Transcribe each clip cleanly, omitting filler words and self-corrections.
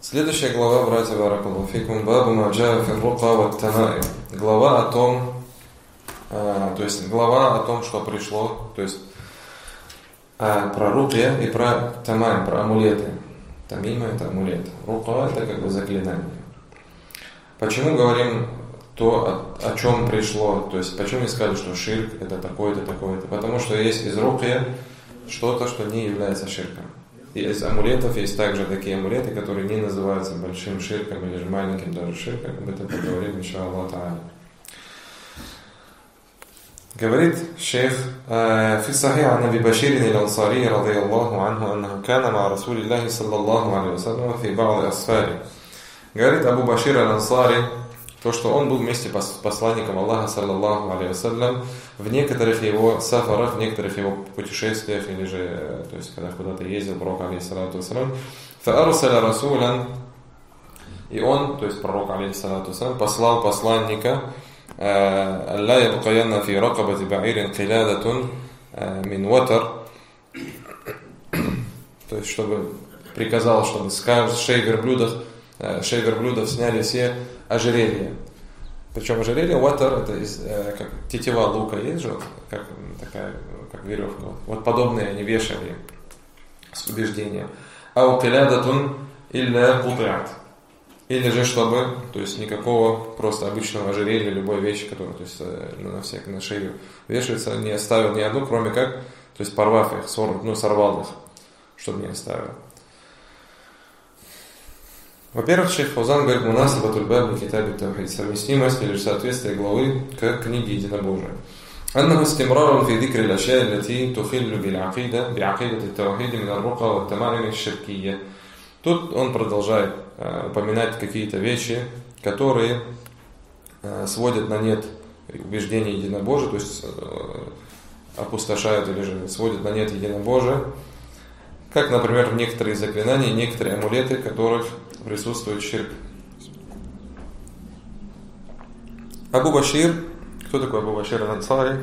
Следующая глава, братья, баракаллаху фикум, бабу ма джаа фи рука ва тамаим. Глава о том, что пришло, то есть про рукья и про тамаим, про амулеты. Тамима — это амулет. Рука — это как бы заклинание. Почему говорим то, о чем пришло? То есть почему искали, что ширк — это такое-то, такое-то? Потому что есть из рукья что-то, что не является ширком. И из амулетов есть также такие амулеты, которые не называются большим ширком или же маленьким даже ширком. Об этом поговорим, иншаллах та'аля. Говорит шейх: في الصحيح عن أبي بشير الأنصاري رضي الله عنه أنه كان مع رسول الله صلى الله عليه وسلم في بعض أسفاره. Говорит Абу Башир аль-Ансари, то, что он был вместе с посланником Аллаха, саллаллаху алейхи вассалям, в некоторых его сафарах, в некоторых его путешествиях, или же, то есть, когда куда-то ездил, пророк, алейхиссалату вассалям, فَأَرْسَلَ رَسُولًا, и он, то есть пророк, алейхиссалату вассалям, послал посланника, «Алла ябқаянна фи ракабати ба'ирин қилядатун мин ватар», то есть, чтобы приказал, чтобы с шеи верблюдов сняли все ожерелья. Причем ожерелье, ватар, это как тетива лука есть же, как веревка. Вот подобные они вешали с убеждением. Ау қилядатун илля кутиат. Или же чтобы, то есть никакого просто обычного ожерелья, любой вещи, которая, то есть на шею вешается, не оставил ни одну, кроме как, то есть порвав их, сорвал их, чтобы не оставил. Во-первых, шейх Фаузан говорит: «Мунасабатуль баб китаби тавхид», совместимость или же соответствие главы к книге единобожия. «Аннаху истимрарун фи дикри л-ашья аллати тухиллу би'акидати ат-тавхид мин ар-рука ва ат-тамаим аш-ширкiyya». Тут он продолжает упоминать какие-то вещи, которые сводят на нет убеждение единобожия, то есть опустошают или же сводят на нет единобожие, как, например, в некоторые заклинания, некоторые амулеты, в которых присутствует ширк. Абу Башир, кто такой Абу Башир аль-Ансари?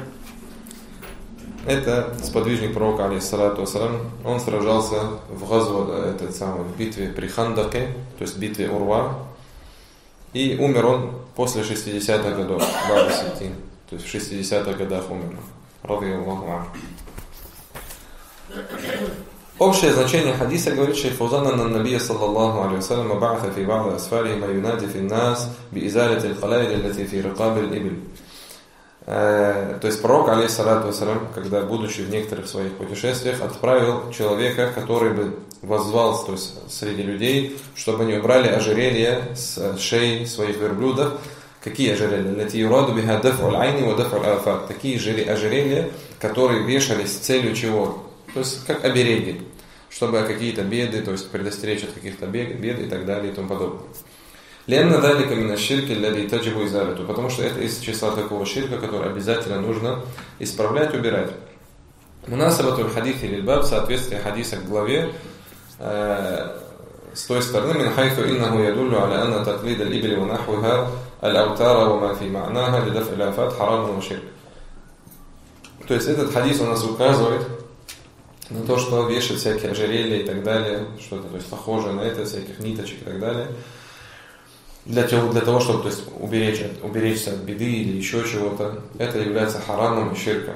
Это сподвижник пророка, алейхиссалату вассалам. Он сражался в битве при Хандаке, то есть битве Урва. И умер он после 60-х годов, то есть в 60-х годах умер. Радиаллаху анху. Общее значение хадиса, говорит шейх Фаузан, анна набия саллаллаху алейхи вассалям ба'атха фи ба'ди асфариhi ма юнади фи нас би изалати аль-халаид аллати фи рикаби аль-ибл. То есть пророк, алейхиссалату вассалям, когда, будучи в некоторых своих путешествиях, отправил человека, который бы воззвал, то есть среди людей, чтобы они убрали ожерелья с шеи своих верблюдов. Какие ожерелья? Такие ожерелья, которые вешались с целью чего? То есть как обереги, чтобы какие-то беды, то есть предостеречь от каких-то бед и так далее и тому подобное. Потому что это из числа такого ширка, который обязательно нужно исправлять, убирать. Мунасабатуль хадис или баб, соответствие хадиса к главе, с той стороны, мин хайфу иннаху ядуллю аля анна таклид аль-ибли ва нахвиха аль-аутара ва ма фи ма'наха лидаф аль-афат харамун ва ширк. То есть этот хадис у нас указывает на то, что вешать всякие ожерелья и так далее, что-то, то есть похожее на это, всяких ниточек и так далее, для того, чтобы, то есть, уберечься от беды или еще чего-то, это является харамом и ширком.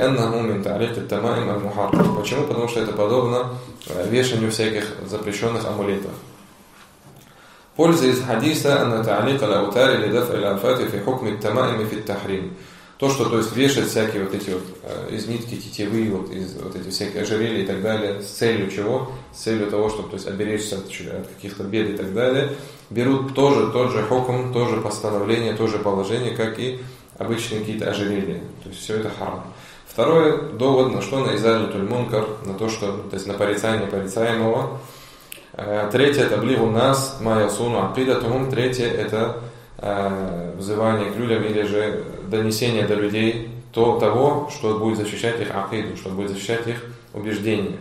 Почему? Потому что это подобно вешанию всяких запрещенных амулетов. Польза из хадиса анна та'алик аль-аутар или даф аль-афати фи хукми ат-тамаим фи ат-тахрим. То, что, то есть, вешать всякие вот эти вот из нитки тетивы, вот из вот эти всякие ожерелья и так далее, с целью чего? С целью того, чтобы, то есть, оберечься от каких-то бед и так далее, берут тот же хукм, тоже постановление, тоже положение, как и обычные какие-то ожерелья. То есть все это харам. Второе, довод на что? На изалятуль мункар, на то, что, то есть на порицание порицаемого. Третье, это блигу нас, ма ясуну акидатухум. Третье, это взывание к людям или же донесение до людей того, что будет защищать их акиду, что будет защищать их убеждения.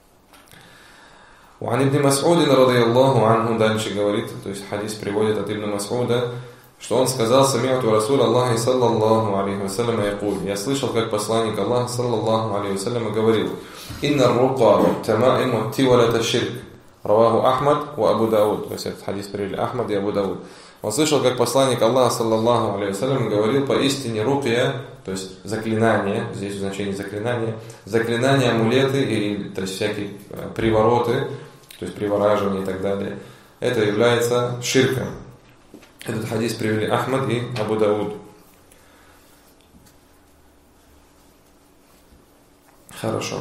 وعن ابن مسعود رضي الله عنه, дальше говорит, то есть хадис приводит от Ибн Мас'уда, что он сказал: «Сами'ту Расуля Аллахи саллаллаху алейхи вассалям якуль». Я слышал, как посланник Аллаха саллаллаху алейхи вассалям говорил: «Инна рука ва тамаим ва тивалата ширк». Раваху Ахмад ва Абу Дауд. То есть этот хадис привели Ахмад и Абу Дауд. Он слышал, как посланник Аллаха, саллаллаху алейхи вассалям, говорил: поистине рукья, то есть заклинание, здесь в значении заклинания, амулеты, и, то есть всякие привороты, то есть привораживание и так далее, это является ширком. Этот хадис привели Ахмад и Абу Дауд. Хорошо.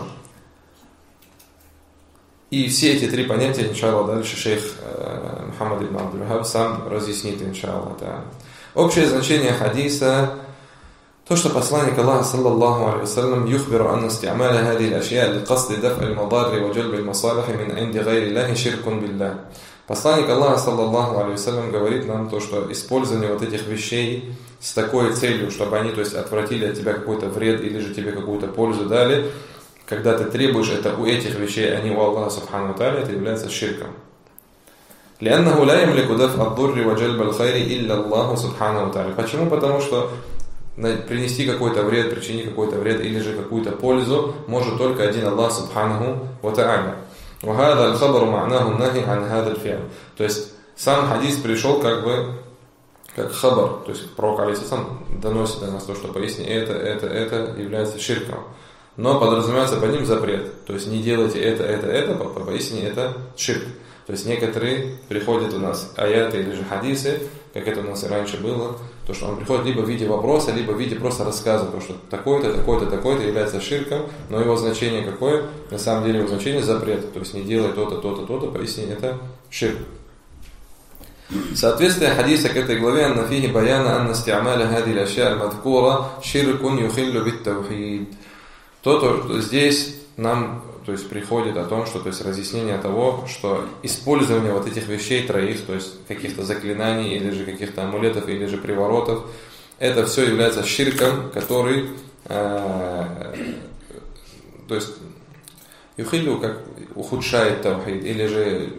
И все эти три понятия, иншаллах, дальше шейх Мухаммад ибн Абдул-Вахаб сам разъяснит, иншаллах. Общее значение хадиса, то, что посланник Аллаха, саллаллаху алейхи вассалям, юхбиру анна исти'маля хади al-ашья ли-касди даф'и al-мадарри ва джальби al-масалихи мин инди гайри Аллахи ширкун биллах. Посланник Аллаха, саллаллаху алейхи вассалям, говорит нам то, что использование вот этих вещей с такой целью, чтобы они, то есть, отвратили от тебя какой-то вред или же тебе какую-то пользу дали, когда ты требуешь это у этих вещей, а не у Аллаха субхану ва тааля, это является ширком. لأنه لا يملك دفع الضر وجلب الخير إلا الله سبحانه وتعالى. Почему? Потому что принести какой-то вред, причинить какой-то вред или же какую-то пользу может только один Аллах субханаху ва тааля. وهذا الخبر معناه النهي عن هذا الفعل. То есть сам хадис пришел как хабар, то есть пророк алейхиссалам доносит до нас то, что поясни это является ширком. Но подразумевается под ним запрет. То есть не делайте это, поясни это ширк. То есть некоторые приходят у нас аяты или же хадисы, как это у нас и раньше было, то, что он приходит либо в виде вопроса, либо в виде просто рассказа, то, что такое-то является ширком, но его значение какое? На самом деле его значение запрет. То есть не делай то-то, поясни это ширк. Соответствие хадиса к этой главе анна фихи баяна анна исти'маля хади al-ашья аль-мадхкура ширкун юхиллу бит-тавхид. То здесь нам, то есть, приходит о том, что, то есть, разъяснение того, что использование вот этих вещей троих, то есть каких-то заклинаний или же каких-то амулетов или же приворотов, это все является ширком, который, то есть юхиллю как ухудшает тавхид, или же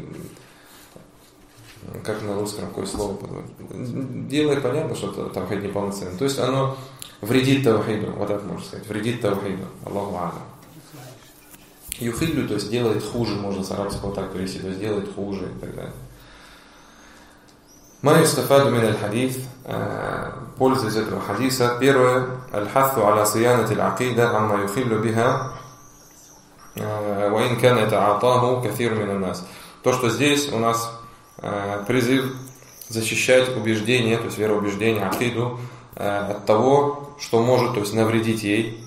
как на русском какое слово подводит, делает понятно, что тавхид неполноценный, то есть оно вредит тавхиду, вот так можно сказать, вредит тавхиду, Аллаху а'лам. Юхиллю, то есть делает хуже, можно с арабского так перевести, то есть делает хуже и так далее. Ма юстафаду мин аль-хадис, польза из этого хадиса. Первое, аль-хатту аля сиянати аль-акида, амма юхиллю биха, ва ин кана ята'атаху кафир мин ан-нас. То, что здесь у нас призыв защищать убеждение, то есть вероубеждение, акиду, от того, что может, то есть, навредить ей,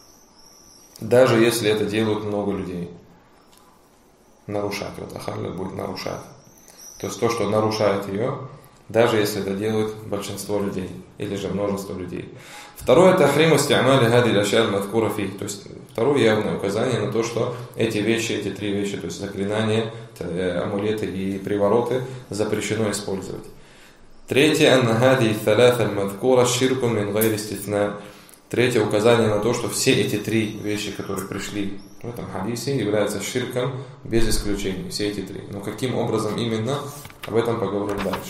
даже если это делают много людей. Нарушать. Вот ахалля будет нарушать. То есть то, что нарушает ее, даже если это делают большинство людей, или же множество людей. Второе, тахриму исти'маля хади аль-ашья аль-мадхкура фи. То есть второе явное указание на то, что эти три вещи, то есть заклинания, амулеты и привороты запрещено использовать. Третье, анна хади ثلاث المذكورة شرك من غير استثناء. Третье указание на то, что все эти три вещи, которые пришли в этом хадисе, являются ширком без исключения. Все эти три. Но каким образом именно, об этом поговорим дальше.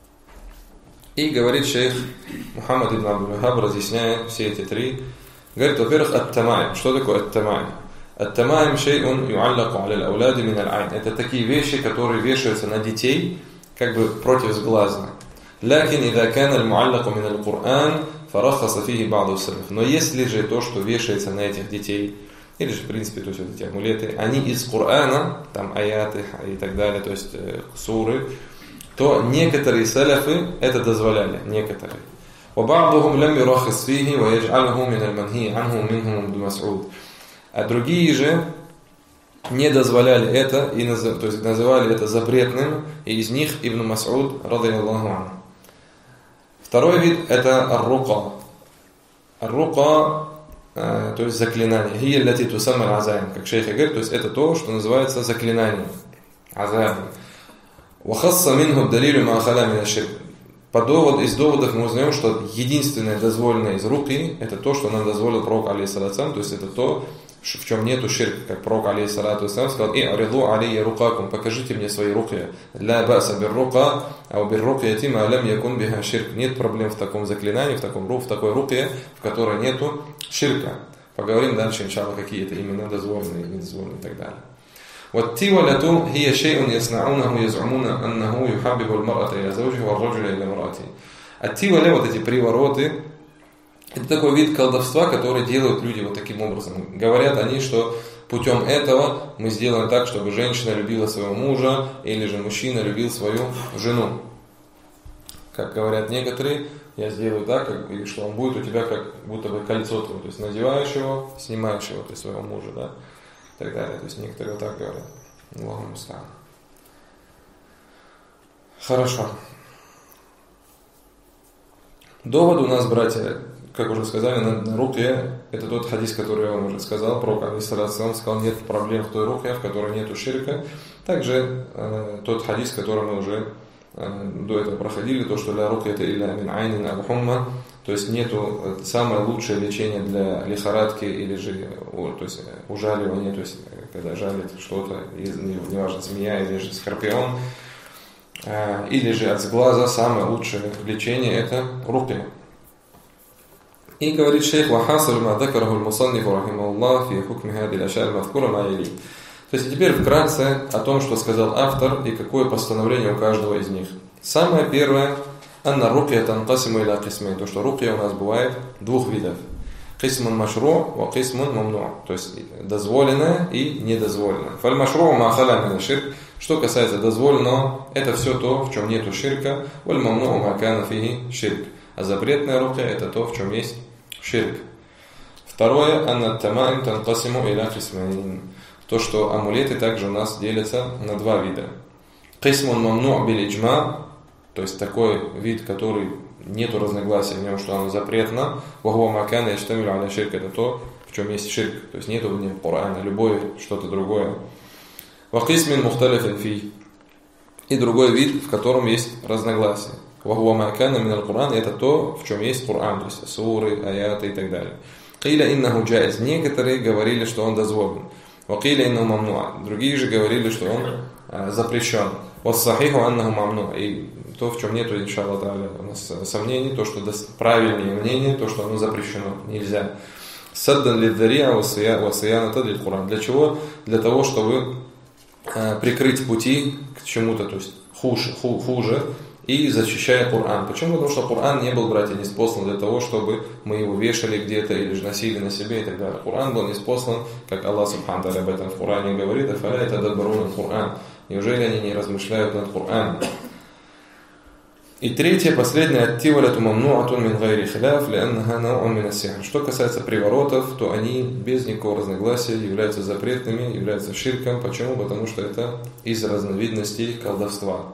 И говорит шейх Мухаммад ибн Абдул-Вахаб, разъясняя все эти три, говорит, во-первых, ат-тамаим. Что такое ат-тамаим? Ат-тамаим шей'ун ю'аллаку аля аль-ауляди мин аль-айн. Это такие вещи, которые вешаются на детей, как бы противосглазно. Лакин ида кана аль-му'аллаку мин аль-Кур'ан фарахаса фихи ба'ду салиф. Но если же то, что вешается на этих детей, или же, в принципе, то есть вот эти амулеты, они из Корана, там аяты и так далее, то есть суры, то некоторые салафы это дозволяли, некоторые. وَبَعْضُهُمْ لَمْ يُرَخِصْ فِيهِ وَيَجْعَلْهُ مِنَ الْمَنْهِي عَنْهُ مِنْهُمْ ابْنُ مَسْعُودٍ. А другие же не дозволяли это, и то есть называли это запретным, и из них Ибн Мас'уд, радийаллаху анху. Второй вид это ар-рука. Ар-рука, то есть заклинание. Хия лати тусамма азаим, как шейх говорит, то есть это то, что называется заклинанием. Азаим. Вахасса минху далилю ма халя мин аш-ширк. Из доводов мы узнаем, что единственное дозволенное из руки это то, что нам дозволил пророк алейхиссалату, то есть это то, в чем нету ширка, как пророк алейхиссалату сказал: «И ариду алейя рукакум, покажите мне свои руки, ля баса бир рука, а бир рукияти ма лям якун биха ширк». Нет проблем в таком заклинании, в такой руке, в которой нету ширка. Поговорим дальше, иншаллах, какие это имена дозволенные, недозволенные и так далее. والتولة هي شيء يصنعونه يزعمون أنه يحبب المرأة إلى زوجها والرجل إلى امرأته. Аттиваля, вот эти привороты, это такой вид колдовства, который делают люди вот таким образом. Говорят они, что путем этого мы сделаем так, чтобы женщина любила своего мужа, или же мужчина любил свою жену. Как говорят некоторые, я сделаю так, что он будет у тебя как будто бы кольцо твое, то есть надеваешь его, снимаешь его, то есть своего мужа, да, и так далее. То есть некоторые вот так говорят. Аллаху муста'ан. Хорошо. Довод у нас, братья, как уже сказали, на рукья, это тот хадис, который я вам уже сказал, пророк алейхиссалату сказал, нет проблем в той рукье, в которой нету ширка. Также тот хадис, который мы уже до этого проходили, то, что для рукья это илля мин айнин аль-хумма, то есть нету самое лучшее лечение для лихорадки или же то есть ужаливания, то есть когда жалит что-то, неважно, змея или же скорпион, или же от сглаза, самое лучшее лечение это рукья. И говорит шейх вахасаль ма дакараху аль-мусаннифу рахимахуллах фи хукми хади аль-ашья аль-мазкура ма яли. То есть теперь вкратце о том, что сказал автор и какое постановление у каждого из них. Самое первое, анна рукья танкасиму иля кисмей, то что рукья у нас бывает двух видов. Кисмун машру ва кисмун мамну, то есть дозволенное и недозволенное. Фаль машру ма халя мин ширк. Что касается дозволенного, это все то, в чем нету ширка, валь мамну ма кана фихи ширк. А запретная рукья это то, в чем есть ширк. Второе, анна тамаим танкасиму иля кисмейн. То, что амулеты также у нас делятся на два вида. Кисмун мамну бил иджма, то есть такой вид, который нету разногласия в нем, что оно запретно. Вахуа макана яштамилю аля ширк, это то, в чем есть ширк. То есть нету в нем Корана, любое что-то другое. Вахисмин мухталифин фи. И другой вид, в котором есть разногласия. Вахуа макана минал Коран, это то, в чем есть Коран, то есть суры, аяты и так далее. Киля иннаху джайз. Некоторые говорили, что он дозволен. Вакиля иннаху мамнуа. Другие же говорили, что он запрещен. Вассахиху аннаху мамнуа. И то, в чем нету, иншаллах та'аля, у нас сомнений, то, что правильнее мнение, то, что оно запрещено, нельзя. Саддан лиддария васаяната лиль Куран. Для чего? Для того, чтобы прикрыть пути к чему-то, то есть хуже, и защищая Коран. Почему? Потому что Коран не был, братья, ниспослан для того, чтобы мы его вешали где-то или же носили на себе и так далее. Коран был ниспослан, как Аллах Субхану ва Тааля об этом в Коране говорит, афаля ятадаббаруна Коран. Неужели они не размышляют над Кораном? И третье, последнее, аттиваляту мамнуатун мин гайри хиляф лианнаха нау'ун мин ас-сихр. Что касается приворотов, то они без никакого разногласия являются запретными, являются ширком. Почему? Потому что это из разновидностей колдовства.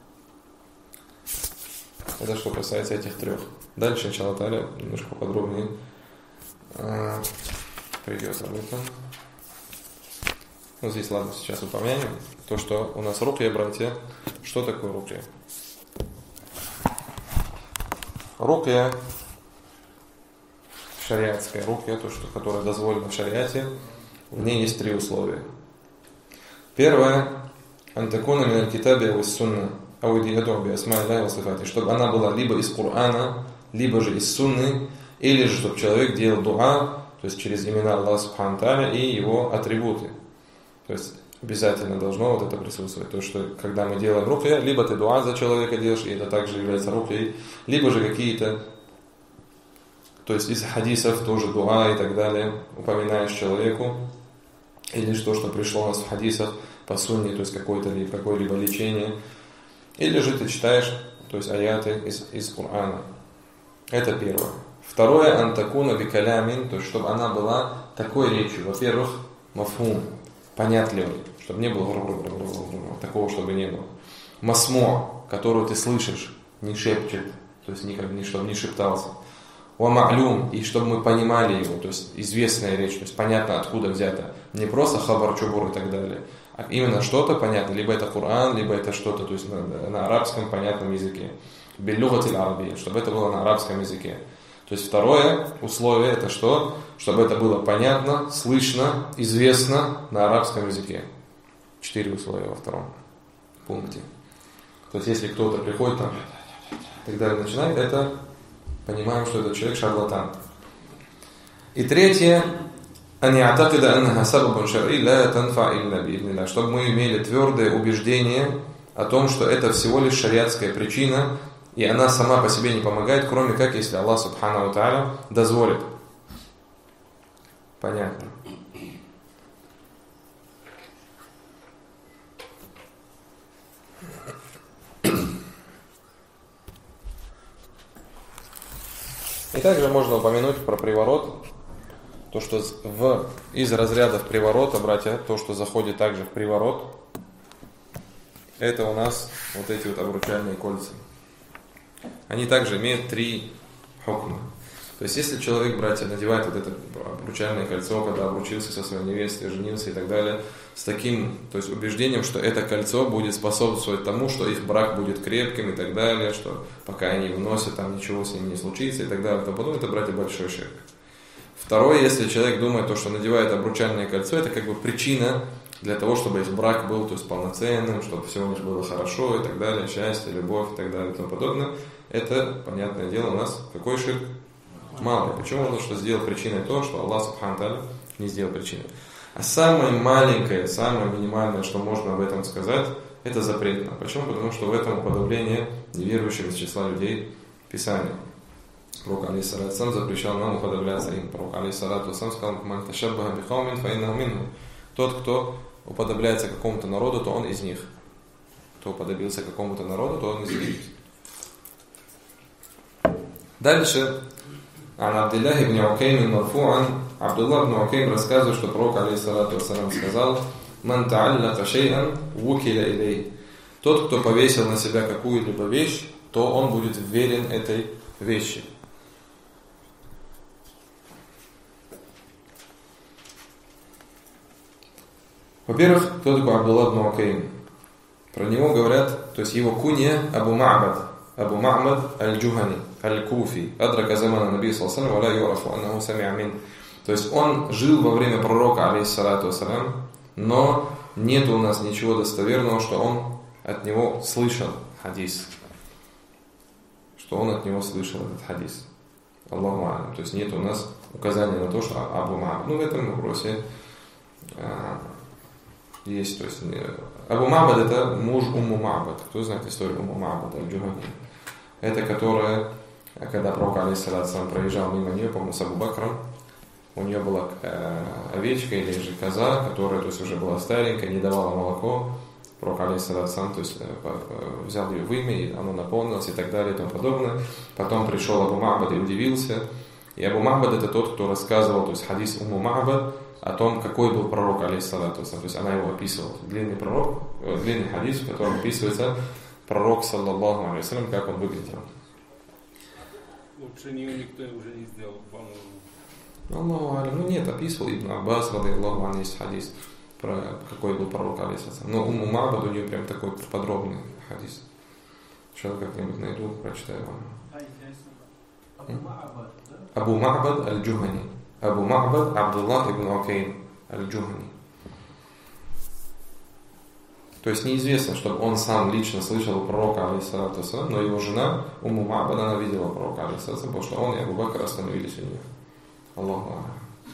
Это что касается этих трех. Дальше, иншаллах та'аля, немножко подробнее придет об этом. Ну, здесь, ладно, сейчас упомянем. То, что у нас рукья, братья. Что такое рукья? Рукья, шариатская рукья, то, что, которая дозволена в шариате, в ней есть три условия. Первое, антакуна мин аль-китаби ва ис-сунна, чтобы она была либо из Корана, либо же из Сунны, или же чтобы человек делал дуа, то есть через имена Аллаха Субхану Тааля и его атрибуты. То есть обязательно должно вот это присутствовать. То, что когда мы делаем рукья, либо ты дуа за человека делаешь, и это также является рукьей, либо же какие-то, то есть из хадисов тоже дуа и так далее, упоминаешь человеку, или то, что пришло у нас в хадисах по сунне, то есть какое-либо лечение, или же ты читаешь, то есть аяты из Корана. Это первое. Второе, антакуна бикалямин, то есть чтобы она была такой речью. Во-первых, мафхум, понятливой, чтобы не было такого, чтобы не было. Масмо, которую ты слышишь, не шепчет, то есть чтобы не шептался. Уама'люм, и чтобы мы понимали его, то есть известная речь, то есть понятно, откуда взято. Не просто хабар, чубур и так далее, а именно что-то понятно, либо это Коран, либо это что-то, то есть на арабском понятном языке. Биллюгатиль арабия, чтобы это было на арабском языке. То есть второе условие это что? Чтобы это было понятно, слышно, известно на арабском языке. 4 условия во втором пункте. То есть если кто-то приходит там и так далее начинает, это понимаем, что этот человек шарлатан. И третье, أن يعتقد أنها سبب شرعي لا تنفع إلا بإذن الله. Чтобы мы имели твердое убеждение о том, что это всего лишь шариатская причина, и она сама по себе не помогает, кроме как если Аллах Субхану ва Тааля дозволит. Понятно. И также можно упомянуть про приворот, то, что из разрядов приворота, братья, то, что заходит также в приворот, это у нас вот эти вот обручальные кольца. Они также имеют 3 хукма. То есть, если человек, братья, надевает вот это обручальное кольцо, когда обручился со своей невестой, женился и так далее, с таким, то есть, убеждением, что это кольцо будет способствовать тому, что их брак будет крепким и так далее, что пока они вносят, там ничего с ними не случится и так далее, то потом это, братья, большой ширк. Второе, если человек думает, то, что надевает обручальное кольцо, это как бы причина для того, чтобы их брак был, то есть, полноценным, чтобы все у них было хорошо и так далее, счастье, любовь и так далее и тому подобное, это, понятное дело, у нас какой ширк? Малый. Почему? Потому что сделал причиной то, что Аллах Субхану Тааля не сделал причиной. А самое маленькое, самое минимальное, что можно об этом сказать, это запретно. Почему? Потому что в этом уподобление неверующим из числа людей Писания. Пророк алейхиссалату вассалям запрещал нам уподобляться им. Пророк алейхиссалату вассалям сказал: «Ман ташаббаха бикаумин фа иннаху минхум». Тот, кто уподобляется какому-то народу, то он из них. Кто уподобился какому-то народу, то он из них. Дальше. Ан Абдиллахи ибн Укейм марфу'ан, Абдуллах ибн Укейм рассказывает, что пророк алейхиссалату вассалям сказал: «Ман та'аллака шей'ан вукиля илей». Тот, кто повесил на себя какую-либо вещь, то он будет верен этой вещи. Во-первых, кто такой Абдуллах ибн Укейм? Про него говорят, то есть его кунья Абу Ма'бад аль-Джухани, аль-Куфи, адрака замана наби саллаллаху алейхи ва ла юрафу аннаху сами'а мин. То есть он жил во время пророка, алейхиссалату вассалям, но нет у нас ничего достоверного, что он от него слышал хадис. Что он от него слышал этот хадис. Аллаху а'лам. То есть нет у нас указания на то, что Абу Ма'бад. Ну, в этом вопросе есть, то есть Абу Ма'бад это муж Умму Ма'бад. Кто знает историю Умму Ма'бад аль-Джухани? Это которая, когда пророк алейхиссалату вассалям проезжал мимо нее, по-моему, с Абу Бакром, у нее была овечка или же коза, которая, то есть, уже была старенькая, не давала молоко. Пророк алейхиссалату вассалям, то есть, взял ее в имя, и оно наполнилось и так далее и тому подобное. Потом пришел Абу Ма'бад и удивился. И Абу Ма'бад это тот, кто рассказывал, то есть хадис Умму Ма'бад о том, какой был пророк алейхиссалату вассалям. То есть она его описывала. Длинный хадис, в котором описывается пророк, саллаллаху алейхи вассалям, как он выглядел. Лучше нее никто уже не сделал, по-моему. Аллаху алейхи. Ну нет, описывал Ибн Аббас, радийаллаху анху, есть хадис, про какой был пророк, алейхи вассалям. Но Умму Ма'бад у нее прям такой подробный хадис. Сейчас как-нибудь найду, прочитаю вам. Абу Ма'бад аль-Джухани. Абу Ма'бад Абдуллах ибн Укейм аль-Джухани. То есть неизвестно, чтобы он сам лично слышал пророка, алейхиссалату вассалям, но его жена, Умму Ма'бад, она видела пророка, алейхиссалату вассалям, потому что он и Абу Бакр остановились у нее. Аллаху а'лам.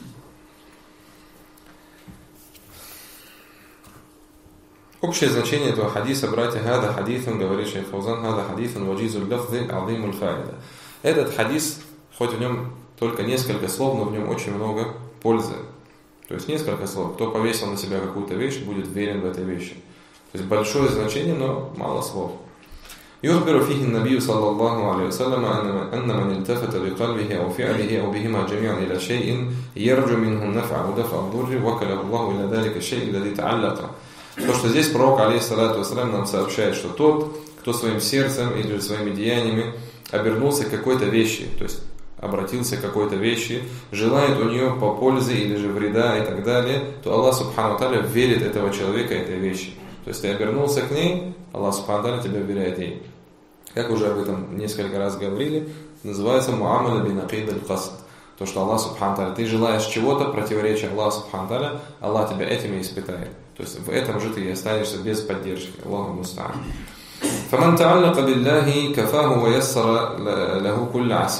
Общее значение этого хадиса, братья, «Хада хадифун», говорит шейх Фаузан, «Хада хадифун ваджизуль лафзи азимуль фаида». Этот хадис, хоть в нем только несколько слов, но в нем очень много пользы. То есть несколько слов. Кто повесил на себя какую-то вещь, будет верен в этой вещи. То есть большое значение, но мало слов. يخبر فيه النبي صلى الله عليه وسلم أن من التفت بقلبه أو فعله أو بهما جميعا إلى شيء يرجو منه النفع ودفع الضر وكله الله إلى ذلك الشيء الذي تعلق. То, что здесь пророк, алейхиссалату вассалям, нам сообщает, что тот, кто своим сердцем или своими деяниями обернулся к какой-то вещи, то есть обратился к какой-то вещи, желает у нее по пользе или же вреда и так далее, то Аллах Субхану Тааля верит этого человека этой вещи. То есть ты обернулся к ней, Аллах Субхану Тааля тебя веряет ей. Как уже об этом несколько раз говорили, называется муамаля бин акид аль-касд. То, что Аллах Субхану Тааля, ты желаешь чего-то, противоречия Аллаху Субхану Тааля, Аллах тебя этим и испытает. То есть в этом же ты и останешься без поддержки. Аллаху муста'ан. فمن تعلق بالله كفاه ويسر له كل عسير.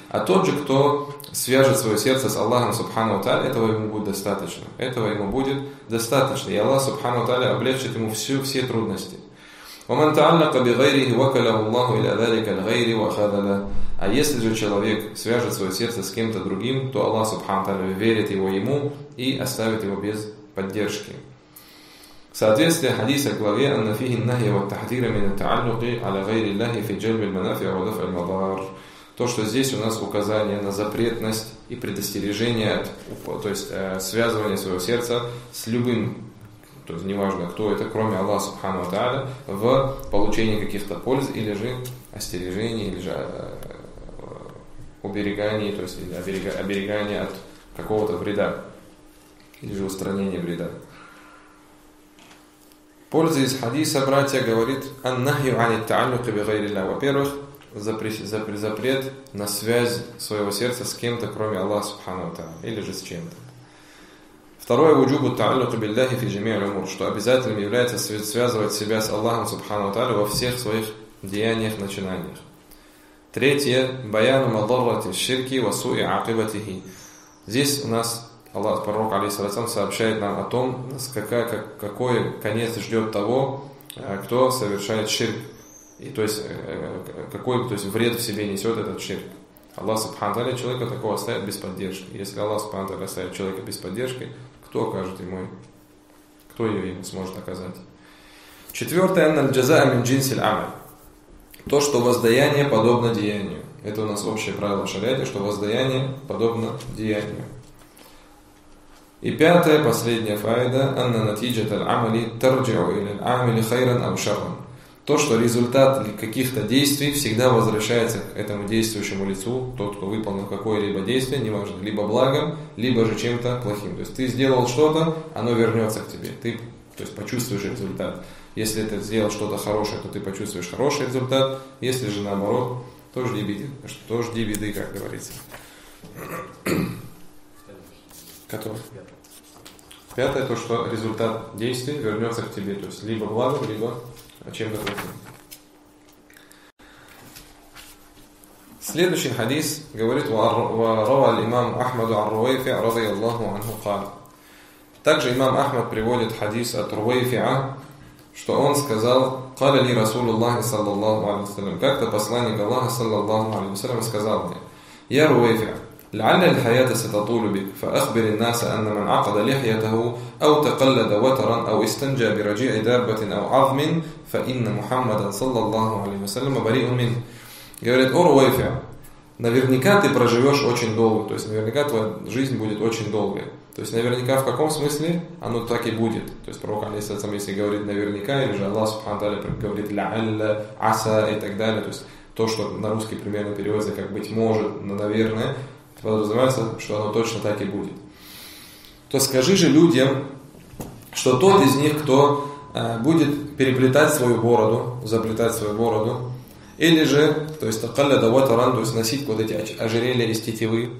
А тот же, кто свяжет свое сердце с Аллахом Субхану ва Тааля, этого ему будет достаточно. Этого ему будет достаточно. И Аллах Субхану ва Тааля облегчит ему все трудности. وَمَنْ تَعَلَّقَ بِغَيْرِهِ وَكَلَهُ اللَّهُ إِلَى ذَلِكَ الْغَيْرِ وَخَذَلَ. А если же человек свяжет свое сердце с кем-то другим, то Аллах Субхану ва Тааля верит ему и оставит его без поддержки. Соответствие хадиса к главе «Анна фихи нахи ва тахдира мин та'аллуqi аля гайри Аллахи фи джальби аль-манафи ва даф'и аль-мадар». То, что здесь у нас указание на запретность и предостережение, то есть связывание своего сердца с любым, то есть неважно кто это, кроме Аллаха Субхану ва Тааля, в получении каких-то польз или же остережений, или же убереганий, то есть оберегания от какого-то вреда, или же устранения вреда. Польза из хадиса, братья, говорит: «Ан-нахью ани та'аллуqи би гайри Аллах». Во-первых, запрет на связь своего сердца с кем-то, кроме Аллаха Субхану ва Тааля, или же с чем-то. Второе, вуджубу та'аллуqи биллахи фи джами'и аль-умур, что обязательным является связывать себя с Аллахом Субхану ва Тааля во всех своих деяниях, начинаниях. Третье, баяну мадаррати ширки ва суи акибатихи. Здесь у нас Аллах, пророк алейхиссалям, сообщает нам о том, какой конец ждет того, кто совершает ширк. И то есть, какой вред в себе несет этот ширк. Аллах Субхану ва Тааля человека такого оставит без поддержки. Если Аллах Субхану ва Тааля оставит человека без поддержки, кто окажет ему, кто ее ему сможет оказать? Четвертое, анналь джазаа мин джинсиль амаль. То, что воздаяние подобно деянию. Это у нас общее правило в шариате, что воздаяние подобно деянию. И пятое, последняя фаида, анна натиджат аль-амали тарджиу иля аль-амили хайран ау шарран. То, что результат каких-то действий всегда возвращается к этому действующему лицу, тот, кто выполнил какое-либо действие, неважно, либо благом, либо же чем-то плохим. То есть ты сделал что-то, оно вернется к тебе, ты, то есть, почувствуешь результат. Если ты сделал что-то хорошее, то ты почувствуешь хороший результат, если же наоборот, то жди беды, как говорится. Который? Пятое, то, что результат действий вернется к тебе, то есть либо благом, либо чем-то плохим. Следующий хадис говорит: «Ва имам Ахмаду ар-Рувайфи радийаллаху анху кал». Также имам Ахмад приводит хадис от Рувайфиа, что он сказал: «Каля ли Расулуллах саллаллаху алейхи вассалям». Как-то посланник Аллаха саллаллаху алейхи вассалям сказал мне: «Я Рувайфиа, لعل الحياة ستطول بك فأخبر الناس أن من عقد لحيته أو تقلد وترا أو استنجى برجيع دابة أو عظم فإن محمدا صلى الله عليه وسلم بريء منه». Говорит: «О Рувайфиа, наверняка ты проживешь очень долго, то есть наверняка твоя жизнь будет очень долгая». То есть наверняка в каком смысле оно так и будет. То есть пророк алейхиссалям, если говорит наверняка, или же Аллах Субхану ва Тааля говорит ла'алля, аса и так далее, то есть то, что на русский примерно переводится как быть может, наверное, подразумевается, что оно точно так и будет. То скажи же людям, что тот из них, кто будет переплетать свою бороду, заплетать свою бороду, или же, то есть такалляда ватаран, то есть носить вот эти ожерелья из тетивы,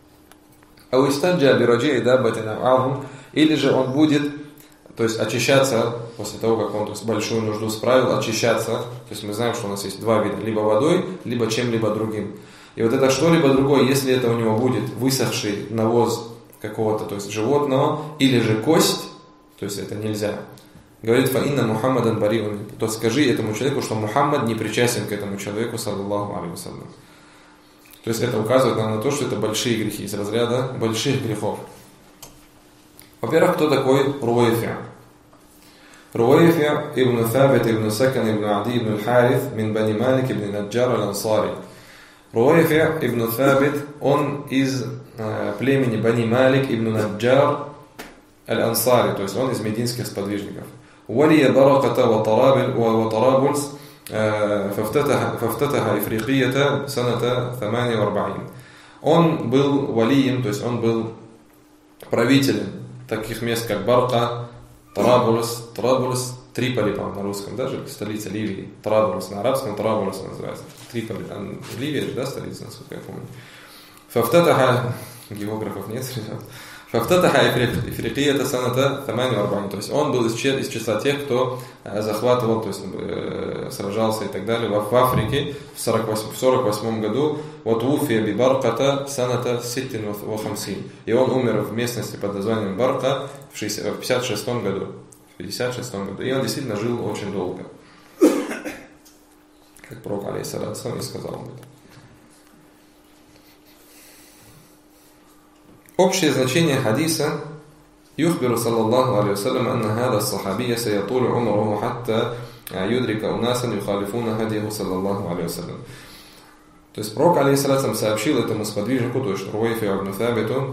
или же он будет, то есть очищаться после того, как он, то есть, большую нужду справил, очищаться. То есть мы знаем, что у нас есть два вида: либо водой, либо чем-либо другим. И вот это что-либо другое, если это у него будет высохший навоз какого-то, то есть животного, или же кость, то есть это нельзя. Говорит: «Фаинна Мухаммадан бариун», то скажи этому человеку, что Мухаммад не причастен к этому человеку, саллаллаху алейхи вассалям. То есть это указывает нам на то, что это большие грехи, из разряда больших грехов. Во-первых, кто такой Рувайфи'? Рувайфи' ибн Тhabit ибн Сакан ибн Ади ибн Аль-Хариф мин Бани Малик ибн Наджар аль-Ансари. Рувайфи' ибн Thabit, он из племени Бани Малик ибн Наджар аль-Ансари, то есть он из мединских сподвижников. Валия бараката ва тарабульс фафтатаха ифрикията саната 48. Он был валием, то есть он был правителем таких мест, как Барка, Тарабулус, Триполи, по-моему, на русском, даже столица Ливии, Тарабулус, на арабском Тарабулус называется, Триполи, там Ливия же, да, столица, насколько я помню. Фафтатаха, географов нет, Фафтатаха Ифрикията саната 48. То есть он был из числа тех, кто захватывал, то есть сражался и так далее в Африке в 48 году. Вот Уфия би Барката саната 56. И он умер в местности под названием Барка в 56 году. И он действительно жил очень долго. Как пророк алейхиссалату вассалам и сказал об этом. Общее значение хадиса: يخبر صلى الله عليه وسلم أن هذا الصحابي سيطول عمره حتى يدرك أناسا يخالفون هديه صلى الله عليه وسلم. То есть пророк алейхиссалату сообщил этому сподвижнику, то есть Руайфи ибн Фабиту,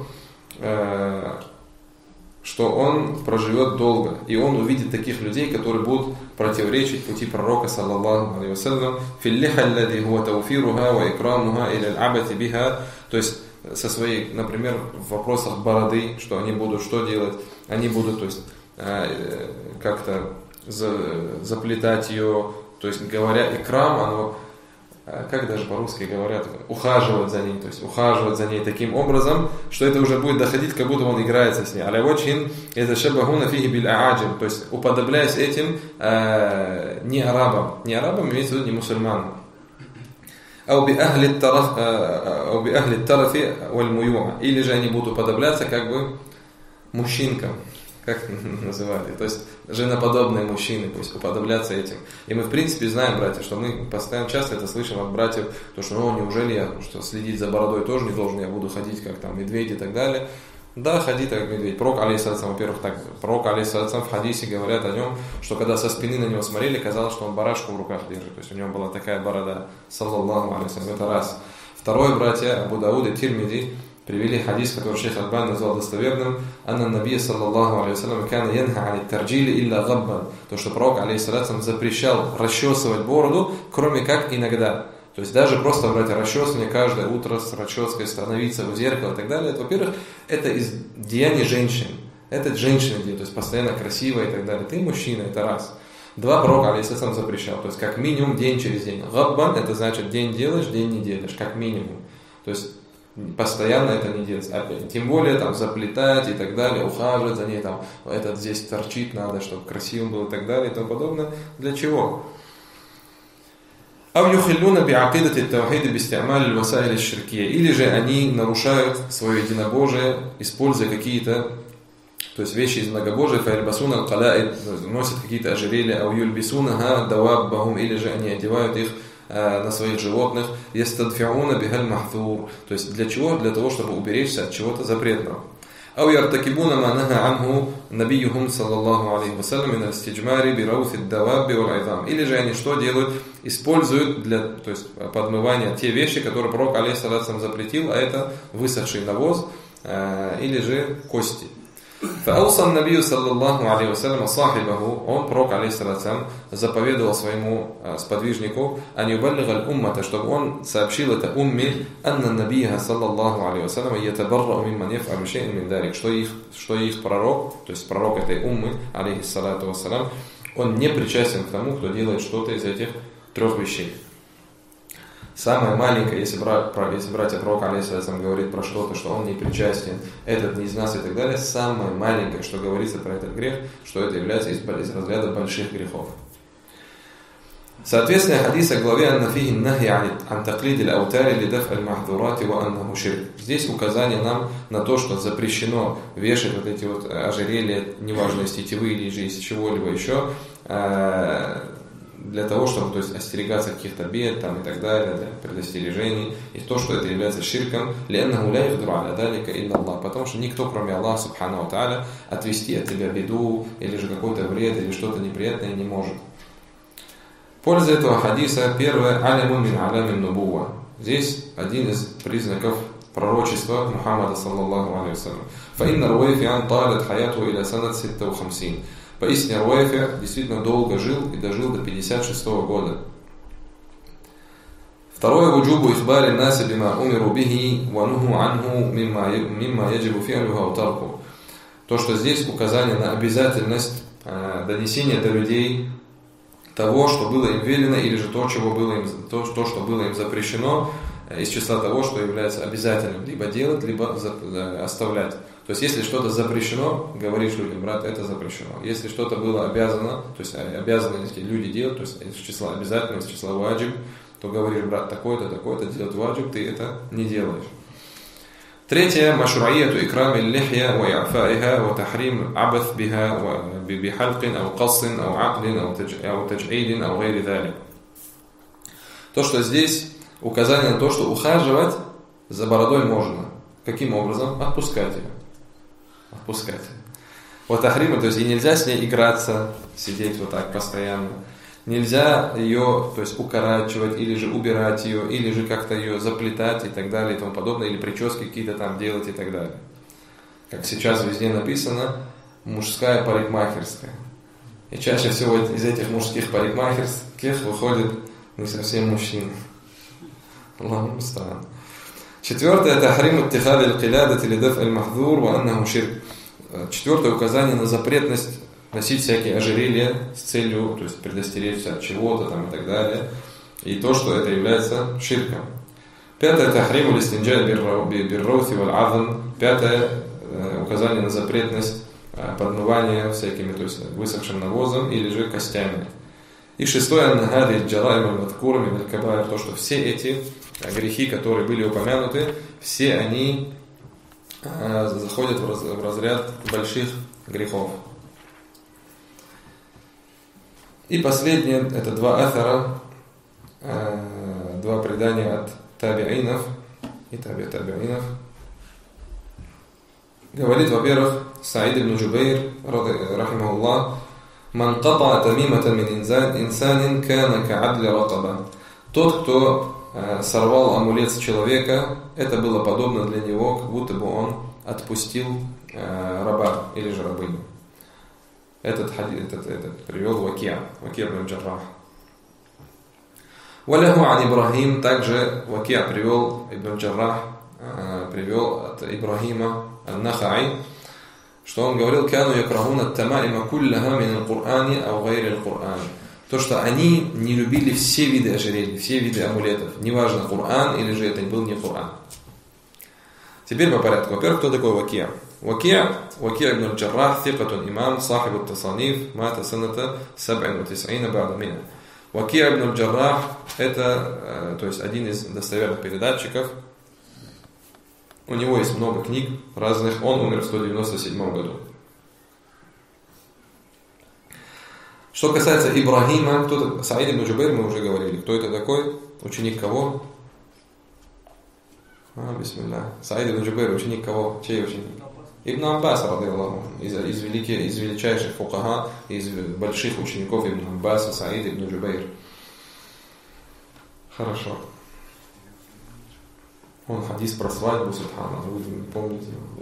что он проживет долго, и он увидит таких людей, которые будут противоречить пути пророка, саллаллаху алейхи вассалям, филлиха аллади хуа тауфируха ва икрамуха иля аль-абати биха, то есть со своей, например, в вопросах бороды, что они будут что делать, они будут, то есть как-то заплетать ее, то есть говоря икрам, оно, как даже по-русски говорят, ухаживать за ней, то есть ухаживать за ней таким образом, что это уже будет доходить, как будто он играется с ней. Аля вочин это шабахуна фихи биль ааджим, то есть уподобляясь этим не арабам имеется в виду не мусульманам. Ау би ахли тарафи валь муюа, или же они будут уподобляться как бы мужчинкам, как называли, то есть женоподобные мужчины, то есть уподобляться этим. И мы в принципе знаем, братья, что мы постоянно часто это слышим от братьев, то что неужели я что следить за бородой тоже не должен, я буду ходить как там медведь и так далее. Да, ходи так медведь. Пророк алейхиссалату, во-первых, так, пророк алейхиссалату в хадисе говорят о нем, что когда со спины на него смотрели, казалось, что он барашку в руках держит, то есть у него была такая борода, саллаллаху алейхи, это раз. Второе, братья, Абу Дауд и Тирмиди привели хадис, который шейх Албани назвал достоверным, анна набия саллаллаху алейхи вассалям кана янха ани тарджили илля габбан, то что пророк алейхиссалату запрещал расчесывать бороду, кроме как иногда. То есть даже просто, братья, расчесывание каждое утро с расческой, становиться в зеркало и так далее, это, во-первых, это из деяний женщин. Это женщины делают, то есть постоянно красивая и так далее. Ты мужчина, это раз. Два, пророк алейхиссалам запрещал, то есть как минимум день через день. Габбан, это значит день делаешь, день не делаешь, как минимум. То есть постоянно это не делать. Тем более там заплетать и так далее, ухаживать за ней, там этот здесь торчит, надо, чтобы красивым было и так далее и тому подобное. Для чего? Или же они нарушают свое единобожие, используя какие-то, то есть вещи из многобожия, носят какие-то ожерелья, или же они одевают их на своих животных, то есть для чего? Для того, чтобы уберечься от чего-то запретного. أو يرتكبون ما نهى عنه نبيهم صلى الله عليه وسلم من الاستجمار بروث الدواب والعظام. Или же они что делают? Используют для, то есть подмывания те вещи, которые пророк алейхиссалату запретил, а это высохший навоз или же кости. فأوصى النبي صلى الله عليه وسلم صاحبه, он, пророк алейхиссалату, заповедовал своему сподвижнику أن يبلغ الأمة, чтобы он сообщил это умме, أن النبي صلى الله عليه وسلم يتبرأ ممن يفعل شيئا من ذلك, что их пророк, то есть пророк этой уммы, алейхиссалату вассалам, он не причастен к тому, кто делает что-то из этих трех вещей. Самое маленькое, если братья пророк алейхиссалам говорит про что-то, что он не причастен, этот не из нас и так далее, самое маленькое, что говорится про этот грех, что это является из разряда больших грехов. Соответственно, хадис о главе «Аннафихи нахи ан таклиди ал-аутари лидаф аль-махдурати ва аннаху ширк». Здесь указание нам на то, что запрещено вешать вот эти вот ожерелья, неважно из тетивы или же из чего-либо еще, для того, чтобы, то есть, остерегаться каких-то бед там, и так далее, для предостережений, и то, что это является ширком, потому что никто, кроме Аллаха, субхану ва тааля, отвести от тебя беду, или же какой-то вред, или что-то неприятное не может. Польза этого хадиса, первое, алямун мин алямин нубува. Здесь один из признаков пророчества Мухаммада, саллаллаху алейхи вассалям. Фаинна руайфиан талят хаяту иля санат 56. Поистине Руайфи действительно долго жил и дожил до 56-го года. Второе, вуджубу ихбари наси бима умиру бихи ва нуху анху мимма яджибу фи'люха ва тарку. То, что здесь указание на обязательность донесения до людей того, что было им велено, или же то, что было им запрещено, из числа того, что является обязательным либо делать, либо оставлять. То есть, если что-то запрещено, говоришь людям: брат, это запрещено. Если что-то было обязано, то есть обязаны эти люди делать, то есть из числа обязательного, из числа ваджиб, то говоришь: брат, такое-то, делать ваджиб, ты это не делаешь. Третье: машруияту икрами лихья ва и'фаиха ва тахрим абаth биха бихалкин ау кассин ау аклин ау тадж'идин ау гайри далик. То, что здесь указание на то, что ухаживать за бородой можно. Каким образом? Отпускать ее. Вот тахрима, то есть и нельзя с ней играться, сидеть вот так постоянно. Нельзя ее, то есть укорачивать, или же убирать ее, или же как-то ее заплетать и так далее и тому подобное, или прически какие-то там делать и так далее. Как сейчас везде написано, мужская парикмахерская. И чаще всего из этих мужских парикмахерских выходит не совсем мужчины. Аллаху муста'ан. Четвертое: тахрим иттихад аль-килядати лидаф аль-махдур ва аннаху ширк. Четвертое: указание на запретность носить всякие ожерелья с целью, то есть предостеречься от чего-то там и так далее, и то, что это является ширком. Пятое: тахрим аль-истинджа бир-роути валь-азм. Пятое: указание на запретность подмывания всякими, то есть высохшим навозом или же костями. И шестое: то, что все эти грехи, которые были упомянуты, все они заходят в разряд больших грехов. И последнее, это два аthара, два предания от табиинов и табиинов. Говорит, во-первых, Саид ибн Джубейр, рахимахуллах: «Ман катаа тамиматан мин инсанин кана ка'адли ракаба». Тот, кто сорвал амулет с человека, это было подобно для него, как будто бы он отпустил раба или же рабыню. Этот привел Ваки' ибн Джаррах. Валяху ан Ибрахим, также Ваки' привел, ибн Джаррах привел от Ибрахима ан-Нахаи, что он говорил: «Кану якрахуна ат-тамаима куллаха мин аль-Кур'ани ау гайри аль-Кур'ан». То, что они не любили все виды ожерелья, все виды амулетов, неважно, Кур'ан или же это был не Кур'ан. Теперь по порядку. Во-первых, кто такой Ваки'? Ваки' ибн аль-Джаррах, thикатун имам, сахиб ат-тасаниф, мата саната 97 ба'да ми'а. Ваки' ибн аль-Джаррах — это, то есть один из достоверных передатчиков. У него есть много книг разных. Он умер в 197 году. Что касается Ибрахима, кто-то, Саид ибн Джубейр, мы уже говорили. Кто это такой? Ученик кого? Бисмилlah. Саид ибн Джубейр, ученик кого? Чей ученик? Ибн Аббас, радиаллаху, из величайших фукаха, из больших учеников Ибн Аббаса, Саид ибн Джубейр. Хорошо. Он хадис про свадьбу, субхана, вы не помните.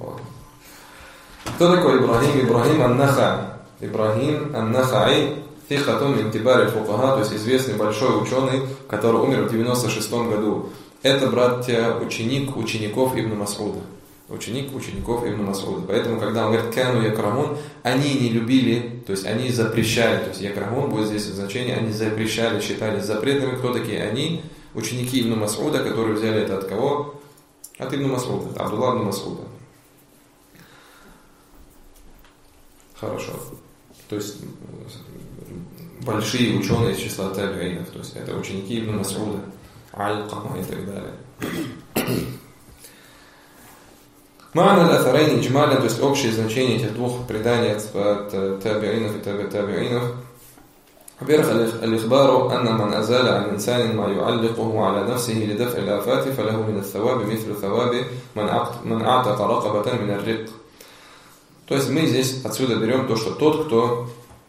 Кто такой Ибрахим? Ибрахим ан-Нахаи. Ибрахим ан-Нахаи, фихатун мин кибар аль-фукаха, то есть известный большой ученый, который умер в 96 году. Это, братья, ученик учеников Ибн Мас'уда. Ученик учеников Ибн Мас'уда. Поэтому, когда он говорит «кану якрахун», они не любили, то есть они запрещали, то есть якрахун будет здесь значение, они запрещали, считали запретными. Кто такие они? Ученики Ибн Мас'уда, которые взяли это от кого? От Ибн Мас'уда, от Абдулла ибн Мас'уда. Хорошо. То есть большие ученые из числа табиинов, то есть это ученики Ибн Мас'уда, Аль-Кама и так далее. Ма'на аль-Аthарайни иджмаля, то есть общее значение этих двух преданий от табиинов и табиинов. Во-первых, الإخبار أن من أزال عن إنسان ما يعلقه على نفسه لدفع الآفات فله من الثواب مثل ثواب من أعتق رقبة من الرق. То есть мы здесь отсюда берем то, что тот, кто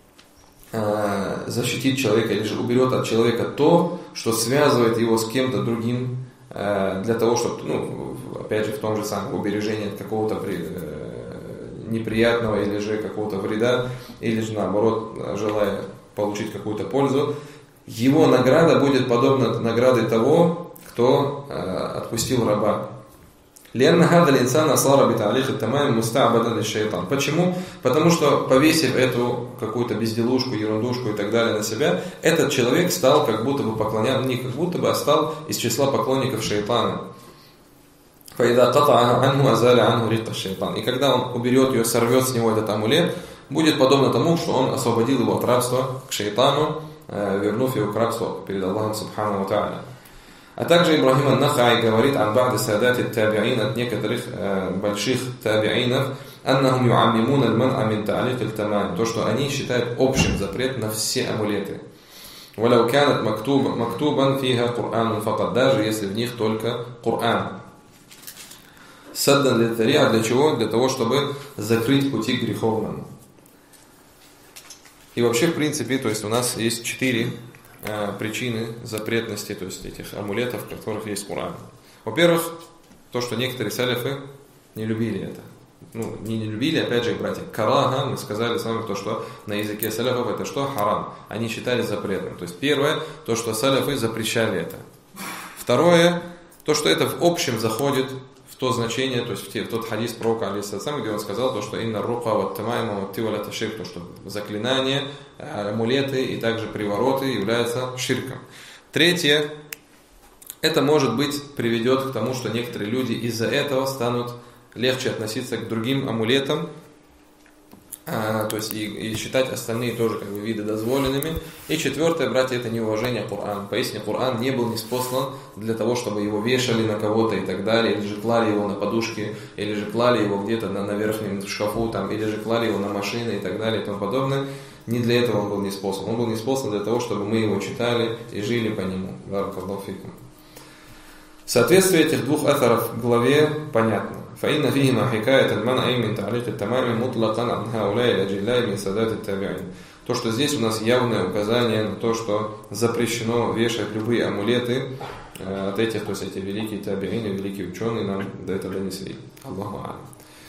защитит человека или же уберет от человека то, что связывает его с кем-то другим, для того, чтобы, опять же, в том же самом убережении от какого-то неприятного или же какого-то вреда, или же наоборот, желая получить какую-то пользу, его награда будет подобна награде того, кто отпустил раба. لأن هذا الإنسان صار بتعليق التمائم مستعبدا للشيطان. Почему? Потому что, повесив эту какую-то безделушку, ерундушку и так далее на себя, этот человек стал как будто бы поклоняться, не как будто бы, а стал из числа поклонников шайтана. فإذا قطعها عنه أزال عنه رق الشيطان. И когда он уберет ее, сорвет с него этот амулет, будет подобно тому, что он освободил его от рабства к шайтану, вернув его к рабству перед Аллахом Субхану ва Тааля. А также Ибрахим ан-Нахаи говорит ан ба'ди садати таби'ин, от некоторых больших таби'инов, аннахум ю'аммимун аль-ман'а мин та'лиq аль-тамаим, то, что они считают общим запрет на все амулеты. Валяу канат мактубан фиха Кур'ан факат, даже если в них только Кур'ан. Саддан лит-тария, для чего? Для того, чтобы закрыть пути к греховному. И вообще, в принципе, то есть у нас есть 4 причины запретности, то есть этих амулетов, в которых есть Кур'ан. Во-первых, то, что некоторые салифы не любили это. Ну, не любили, опять же, братья. Караха, мы сказали с вами то, что на языке салифов это что? Харам. Они считали запретным. То есть первое, то, что салифы запрещали это. Второе, то, что это в общем заходит в то значение, то есть в тот хадис пророка, алейхиссалям, где он сказал, то, что инна рука ва тамайма ва тиваля таширк, то, что заклинания, амулеты и также привороты являются ширком. Третье, это может быть приведет к тому, что некоторые люди из-за этого станут легче относиться к другим амулетам, то есть и считать остальные тоже как бы виды дозволенными. И четвертое, братья, это неуважение к Кур'ану. Поясни, Кур'ан не был ниспослан для того, чтобы его вешали на кого-то и так далее, или же клали его на подушки, или же клали его где-то на верхнем шкафу, там, или же клали его на машины и так далее и тому подобное. Не для этого он был ниспослан. Он был ниспослан для того, чтобы мы его читали и жили по нему. Баракаллаху фикум. Соответствие этих двух атаров в главе понятно. فإن فيهما حكاية المنع من تعليق التمائم مطلقا عن هؤلاء الأجلاء من سادات التابعين. То, что здесь у нас явное указание на то, что запрещено вешать любые амулеты от этих, то есть эти великие табиины, великие ученые нам до этого донесли. Аллаху алям.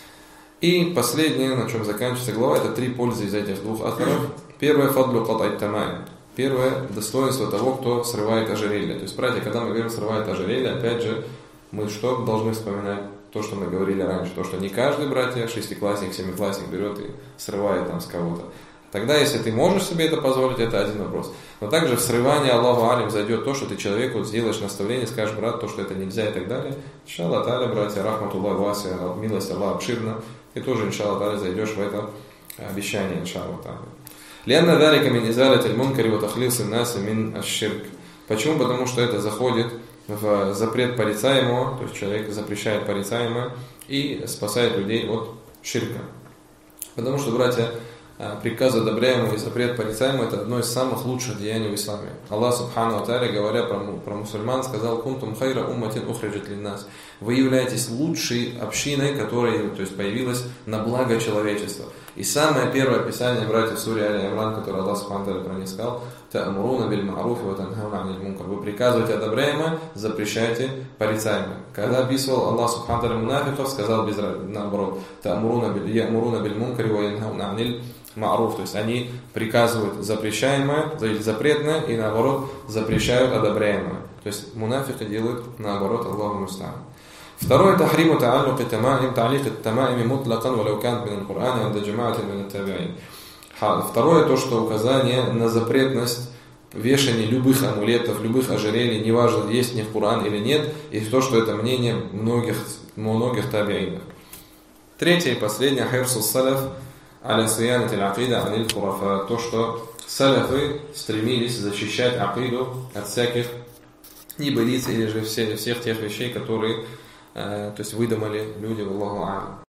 И последнее, на чем заканчивается глава, это 3 пользы из этих двух атаров. Первое, фадлу катай тамаим. Первое, достоинство того, кто срывает ожерелье. То есть, братья, когда мы говорим срывает ожерелье, опять же, мы что должны вспоминать? То, что мы говорили раньше, то, что не каждый, братья, шестиклассник, семиклассник берет и срывает там с кого-то. Тогда, если ты можешь себе это позволить, это один вопрос. Но также в срывании Аллаху алим зайдет то, что ты человеку сделаешь наставление, скажешь, брат, то, что это нельзя и так далее. Иншаллах та'аля, братья, рахматуллах вася, милость Аллаха обширна, и тоже, иншаллах та'аля, зайдешь в это обещание, иншаллах та'аля. Лианна далика мин изалати аль-мункари ва тахлис ан-наси мин аш-ширк. Почему? Потому что это заходит в запрет порицаемого, то есть человек запрещает порицаемое и спасает людей от ширка. Потому что, братья, приказ одобряемый и запрет порицаемый — это одно из самых лучших деяний в исламе. Аллах Субхану ва Тааля, говоря про мусульман, сказал: «Кунтум хайра умматин ухриджат линнас». Вы являетесь лучшей общиной, которая, то есть, появилась на благо человечества. И самое первое описание, братья, в суре Али-Имран, которое Аллах Субхану ва Тааля про них сказал: «Та'амуруна биль-ма'руфи ва танхауна аниль мункар». Вы приказываете одобряемое, запрещаете порицаемое. Когда описывал Аллах Субхану ва Тааля мунафиков, сказал наоборот: «Та'амуруна биль-мункари ва янхауна аниль ма'руф». То есть они приказывают запрещаемое, запретное, и наоборот запрещают одобряемое. То есть мунафики делают наоборот, Аллаху муста'ан. Второе, тахриму та'аллук тамаим, та'лик тамаими мутлакан валау кан мин аль-Кур'ан анда джамаати мин ат-таби'ин. Второе, то, что указание на запретность вешания любых амулетов, любых ожерелий, неважно, есть в них Кур'ан или нет, и то, что это мнение многих таби'инов. Третье и последнее, хирсус салаф аля сиянати аль-акида аниль хурафа. То, что салафы стремились защищать акиду от всяких небылиц или же всех тех вещей, которые, то есть, выдумали люди, Аллаху а'алям.